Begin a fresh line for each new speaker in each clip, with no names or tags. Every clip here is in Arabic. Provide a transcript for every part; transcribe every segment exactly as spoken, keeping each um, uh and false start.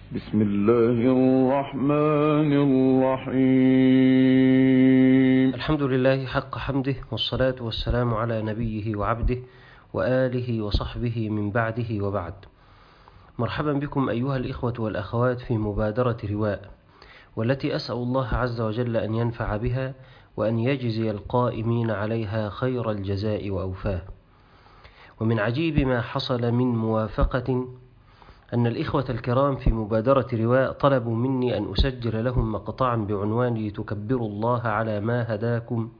بسم الله الرحمن الرحيم.
الحمد لله حق حمده، والصلاة والسلام على نبيه وعبده وآله وصحبه من بعده وبعد. مرحبا بكم أيها الإخوة والأخوات في مبادرة رواء، والتي أسأل الله عز وجل أن ينفع بها وأن يجزي القائمين عليها خير الجزاء وأوفاه. ومن عجيب ما حصل من موافقة أن الإخوة الكرام في مبادرة رواء طلبوا مني أن أسجل لهم مقطعا بعنوان لتكبروا الله على ما هداكم،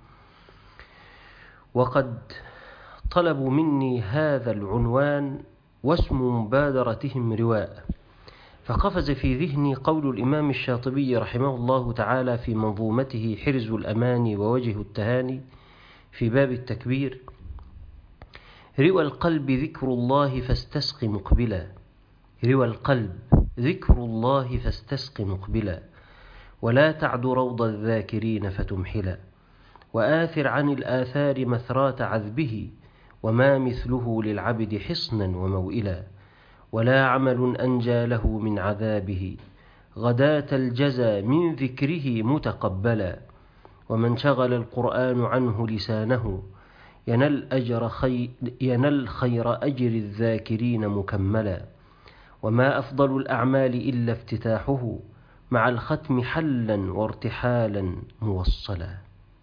وقد طلبوا مني هذا العنوان واسم مبادرتهم رواء، فقفز في ذهني قول الإمام الشاطبي رحمه الله تعالى في منظومته حرز الأماني ووجه التهاني في باب التكبير: روى القلب ذكر الله فاستسق مقبلا، روى القلب ذكر الله فاستسق مقبلا، ولا تعد روض الذاكرين فتمحلا، وآثر عن الآثار مثرات عذبه، وما مثله للعبد حصنا وموئلا، ولا عمل أنجى له من عذابه، غداة الجزى من ذكره متقبلا، ومن شغل القرآن عنه لسانه، ينل, أجر خي ينل خير أجر الذاكرين مكملا، وما أفضل الأعمال إلا افتتاحه، مع الختم حلا وارتحالا موصلا.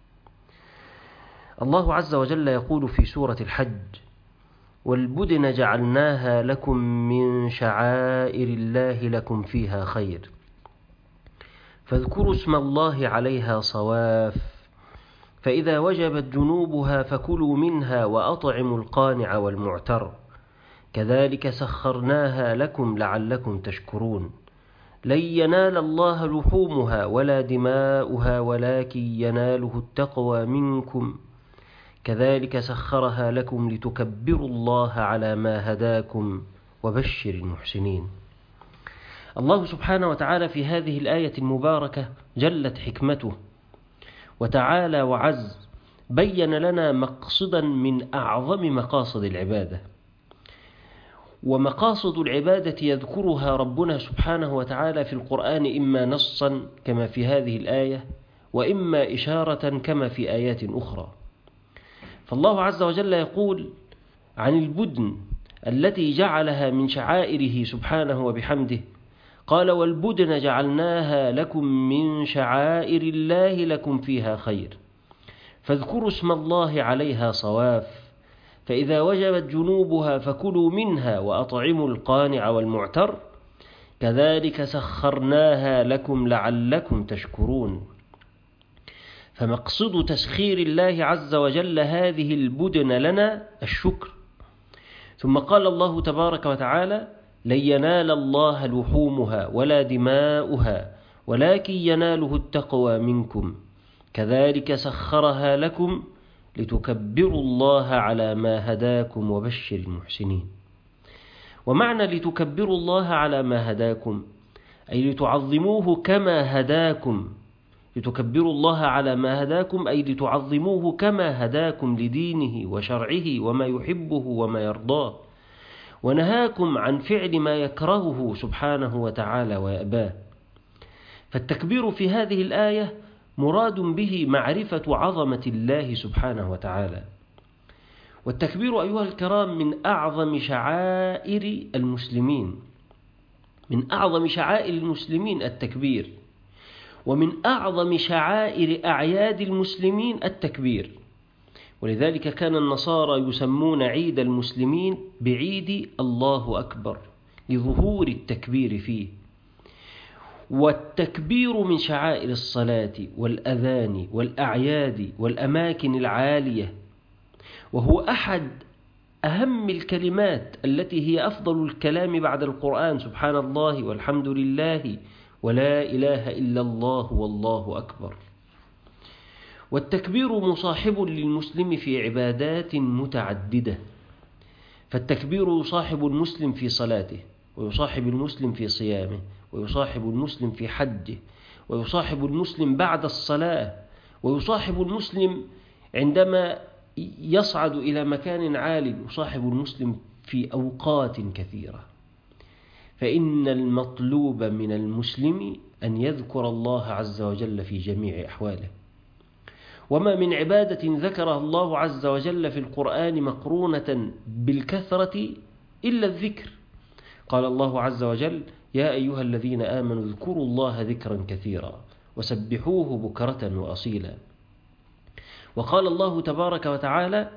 الله عز وجل يقول في سورة الحج: والبدن جعلناها لكم من شعائر الله لكم فيها خير، فاذكروا اسم الله عليها صواف، فإذا وجبت جنوبها فكلوا منها وأطعموا القانع والمعتر، كذلك سخرناها لكم لعلكم تشكرون، لن ينال الله لحومها ولا دماؤها ولكن يناله التقوى منكم، كذلك سخرها لكم لتكبروا الله على ما هداكم وبشر المحسنين. الله سبحانه وتعالى في هذه الآية المباركة جلت حكمته وتعالى وعز بين لنا مقصدا من أعظم مقاصد العبادة، ومقاصد العبادة يذكرها ربنا سبحانه وتعالى في القرآن إما نصا كما في هذه الآية، وإما إشارة كما في آيات أخرى. فالله عز وجل يقول عن البدن التي جعلها من شعائره سبحانه وبحمده، قال: والبدن جعلناها لكم من شعائر الله لكم فيها خير، فاذكروا اسم الله عليها صواف، فإذا وجبت جنوبها فكلوا منها وأطعموا القانع والمعتر، كذلك سخرناها لكم لعلكم تشكرون. فمقصد تسخير الله عز وجل هذه البدن لنا الشكر. ثم قال الله تبارك وتعالى: لن ينال الله لحومها ولا دماؤها ولكن يناله التقوى منكم، كذلك سخرها لكم لتكبروا الله على ما هداكم وبشر المحسنين. ومعنى لتكبروا الله على ما هداكم أي لتعظموه كما هداكم، لتكبروا الله على ما هداكم أي لتعظموه كما هداكم لدينه وشرعه وما يحبه وما يرضاه، ونهاكم عن فعل ما يكرهه سبحانه وتعالى ويأباه. فالتكبير في هذه الآية مراد به معرفة عظمة الله سبحانه وتعالى. والتكبير أيها الكرام من أعظم شعائر المسلمين، من أعظم شعائر المسلمين التكبير، ومن أعظم شعائر أعياد المسلمين التكبير. ولذلك كان النصارى يسمون عيد المسلمين بعيد الله أكبر لظهور التكبير فيه. والتكبير من شعائر الصلاة والأذان والأعياد والأماكن العالية، وهو أحد أهم الكلمات التي هي أفضل الكلام بعد القرآن: سبحان الله والحمد لله ولا إله إلا الله والله أكبر. والتكبير مصاحب للمسلم في عبادات متعددة، فالتكبير يصاحب المسلم في صلاته، ويصاحب المسلم في صيامه، ويصاحب المسلم في حجه، ويصاحب المسلم بعد الصلاة، ويصاحب المسلم عندما يصعد إلى مكان عال، يصاحب المسلم في أوقات كثيرة. فإن المطلوب من المسلم أن يذكر الله عز وجل في جميع أحواله. وما من عبادة ذكرها الله عز وجل في القرآن مقرونة بالكثرة إلا الذكر. قال الله عز وجل: يا أيها الذين آمنوا اذكروا الله ذكرا كثيرا وسبحوه بكرة وأصيلا. وقال الله تبارك وتعالى: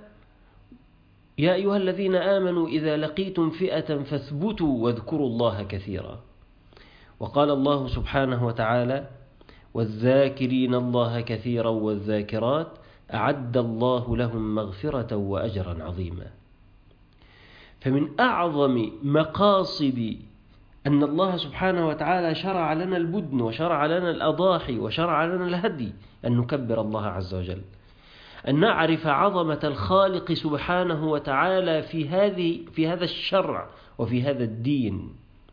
يا أيها الذين آمنوا إذا لقيتم فئة فاثبتوا واذكروا الله كثيرا. وقال الله سبحانه وتعالى: والذاكرين الله كثيرا والذاكرات أعد الله لهم مغفرة وأجرا عظيما. فمن أعظم مقاصد أن الله سبحانه وتعالى شرع لنا البدن وشرع لنا الأضاحي وشرع لنا الهدي أن نكبر الله عز وجل، أن نعرف عظمة الخالق سبحانه وتعالى في هذه في هذا الشرع وفي هذا الدين،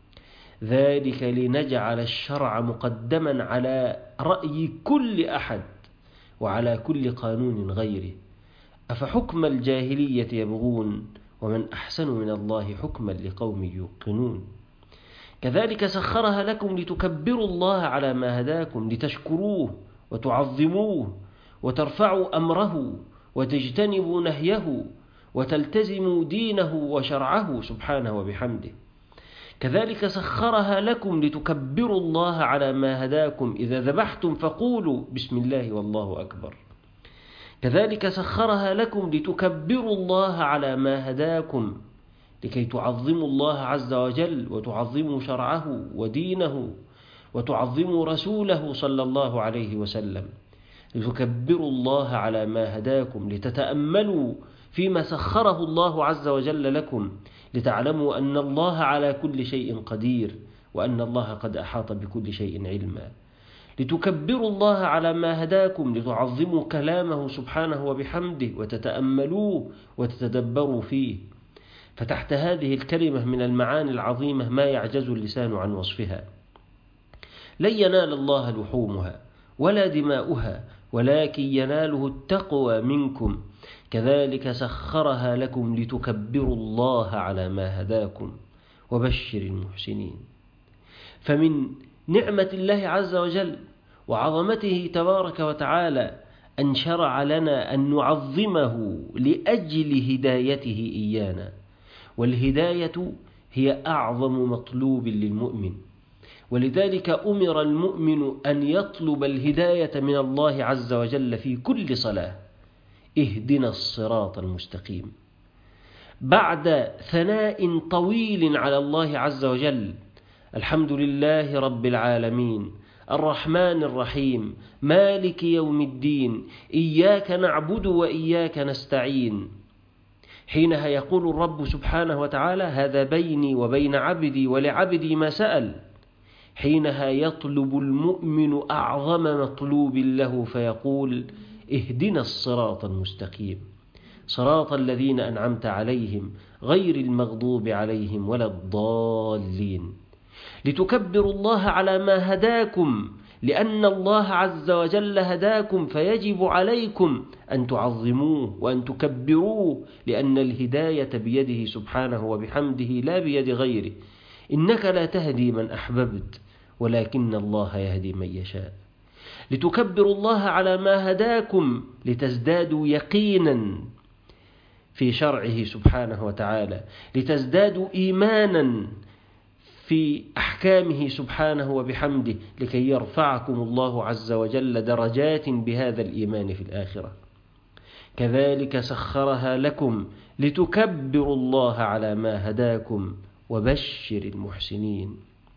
ذلك لنجعل الشرع مقدما على رأي كل أحد وعلى كل قانون غيره. أفحكم الجاهلية يبغون ومن أحسن من الله حكما لقوم يوقنون. كذلك سخرها لكم لتكبروا الله على ما هداكم، لتشكروه وتعظموه وترفعوا أمره وتجتنبوا نهيه وتلتزموا دينه وشرعه سبحانه وبحمده. كذلك سخرها لكم لتكبروا الله على ما هداكم، إذا ذبحتم فقولوا بسم الله والله أكبر. كذلك سخرها لكم لتكبروا الله على ما هداكم، لكي تعظموا الله عز وجل وتعظموا شرعه ودينه وتعظموا رسوله صلى الله عليه وسلم. لتكبروا الله على ما هداكم، لتتأملوا فيما سخره الله عز وجل لكم، لتعلموا أن الله على كل شيء قدير وأن الله قد أحاط بكل شيء علما. لتكبروا الله على ما هداكم، لتعظموا كلامه سبحانه وبحمده وتتأملوه وتتدبروا فيه. فتحت هذه الكلمة من المعاني العظيمة ما يعجز اللسان عن وصفها. لن ينال الله لحومها ولا دماؤها ولكن يناله التقوى منكم. كذلك سخرها لكم لتكبروا الله على ما هداكم وبشر المحسنين. فمن نعمة الله عز وجل وعظمته تبارك وتعالى أن شرع لنا أن نعظمه لأجل هدايته إيانا، والهداية هي أعظم مطلوب للمؤمن، ولذلك أمر المؤمن أن يطلب الهداية من الله عز وجل في كل صلاة. اهدنا الصراط المستقيم. بعد ثناء طويل على الله عز وجل: الحمد لله رب العالمين الرحمن الرحيم مالك يوم الدين إياك نعبد وإياك نستعين. حينها يقول الرب سبحانه وتعالى: هذا بيني وبين عبدي ولعبدي ما سأل. حينها يطلب المؤمن أعظم مطلوب له فيقول: اهدنا الصراط المستقيم صراط الذين أنعمت عليهم غير المغضوب عليهم ولا الضالين. لتكبروا الله على ما هداكم، لأن الله عز وجل هداكم، فيجب عليكم أن تعظموه وأن تكبروه، لأن الهداية بيده سبحانه وبحمده لا بيد غيره. إنك لا تهدي من أحببت ولكن الله يهدي من يشاء. لتكبروا الله على ما هداكم لتزدادوا يقينا في شرعه سبحانه وتعالى، لتزدادوا إيمانا في أحكامه سبحانه وبحمده، لكي يرفعكم الله عز وجل درجات بهذا الإيمان في الآخرة. كذلك سخرها لكم لتكبروا الله على ما هداكم وبشر المحسنين.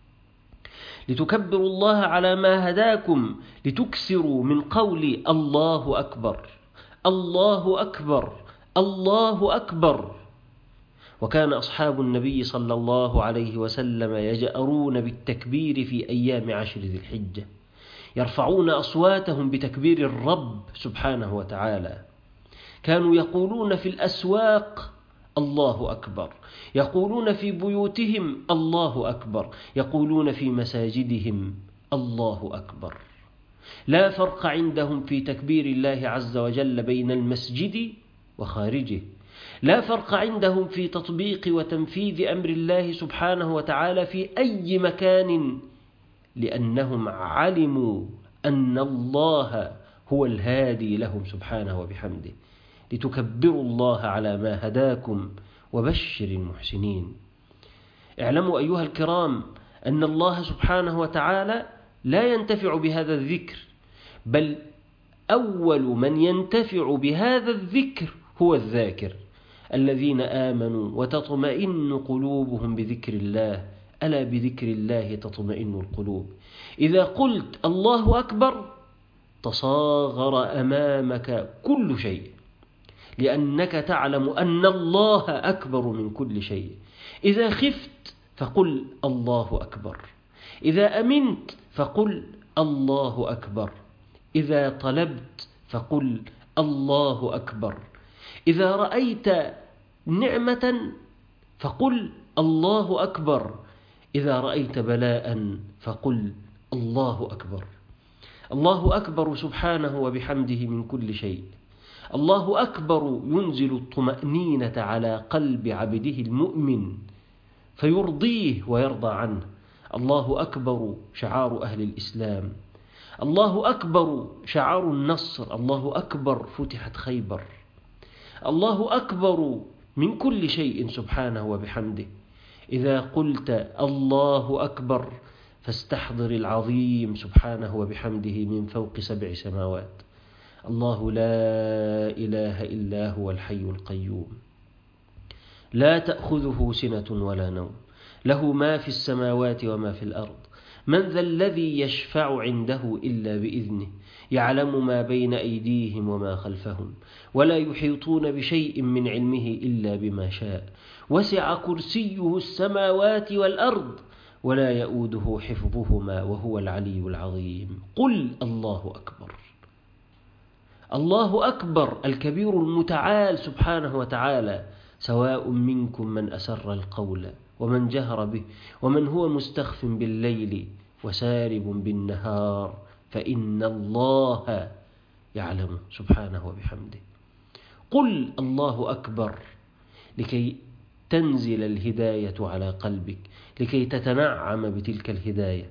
لتكبروا الله على ما هداكم لتكسروا من قول الله أكبر الله أكبر الله أكبر. وكان أصحاب النبي صلى الله عليه وسلم يجأرون بالتكبير في أيام عشر ذي الحجة، يرفعون أصواتهم بتكبير الرب سبحانه وتعالى. كانوا يقولون في الأسواق: الله أكبر. يقولون في بيوتهم: الله أكبر. يقولون في مساجدهم: الله أكبر. لا فرق عندهم في تكبير الله عز وجل بين المسجد وخارجه، لا فرق عندهم في تطبيق وتنفيذ أمر الله سبحانه وتعالى في أي مكان، لأنهم علموا أن الله هو الهادي لهم سبحانه وبحمده، لتكبروا الله على ما هداكم وبشر المحسنين. اعلموا أيها الكرام أن الله سبحانه وتعالى لا ينتفع بهذا الذكر، بل أول من ينتفع بهذا الذكر هو الذاكر، الذين آمنوا وتطمئن قلوبهم بذكر الله، ألا بذكر الله تطمئن القلوب. إذا قلت الله أكبر تصاغر أمامك كل شيء، لأنك تعلم أن الله أكبر من كل شيء. إذا خفت فقل الله أكبر، إذا أمنت فقل الله أكبر، إذا طلبت فقل الله أكبر، إذا رأيت نعمة فقل الله أكبر، إذا رأيت بلاء فقل الله أكبر. الله أكبر سبحانه وبحمده من كل شيء. الله أكبر ينزل الطمأنينة على قلب عبده المؤمن فيرضيه ويرضى عنه. الله أكبر شعار أهل الإسلام، الله أكبر شعار النصر، الله أكبر فتحت خيبر، الله أكبر من كل شيء سبحانه وبحمده. إذا قلت الله أكبر فاستحضر العظيم سبحانه وبحمده من فوق سبع سماوات. الله لا إله إلا هو الحي القيوم، لا تأخذه سنة ولا نوم، له ما في السماوات وما في الأرض. من ذا الذي يشفع عنده إلا بإذنه، يعلم ما بين أيديهم وما خلفهم، ولا يحيطون بشيء من علمه إلا بما شاء، وسع كرسيه السماوات والأرض ولا يؤوده حفظهما وهو العلي العظيم. قل الله أكبر. الله أكبر الكبير المتعال سبحانه وتعالى، سواء منكم من أسر القول ومن جهر به ومن هو مستخف بالليل وسارب بالنهار، فإن الله يعلم سبحانه وبحمده. قل الله أكبر لكي تنزل الهداية على قلبك، لكي تتنعم بتلك الهداية.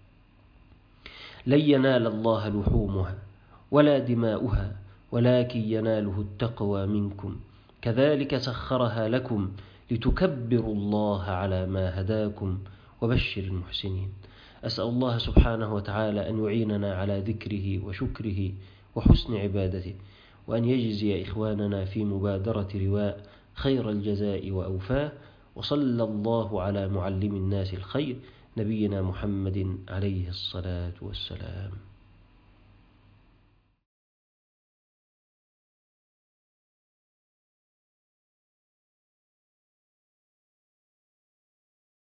لن ينال الله لحومها ولا دماؤها ولكن يناله التقوى منكم، كذلك سخرها لكم لتكبروا الله على ما هداكم وبشر المحسنين. أسأل الله سبحانه وتعالى أن يعيننا على ذكره وشكره وحسن عبادته، وأن يجزي إخواننا في مبادرة رواء خير الجزاء وأوفاه. وصلى الله على معلم الناس الخير نبينا محمد عليه الصلاة والسلام.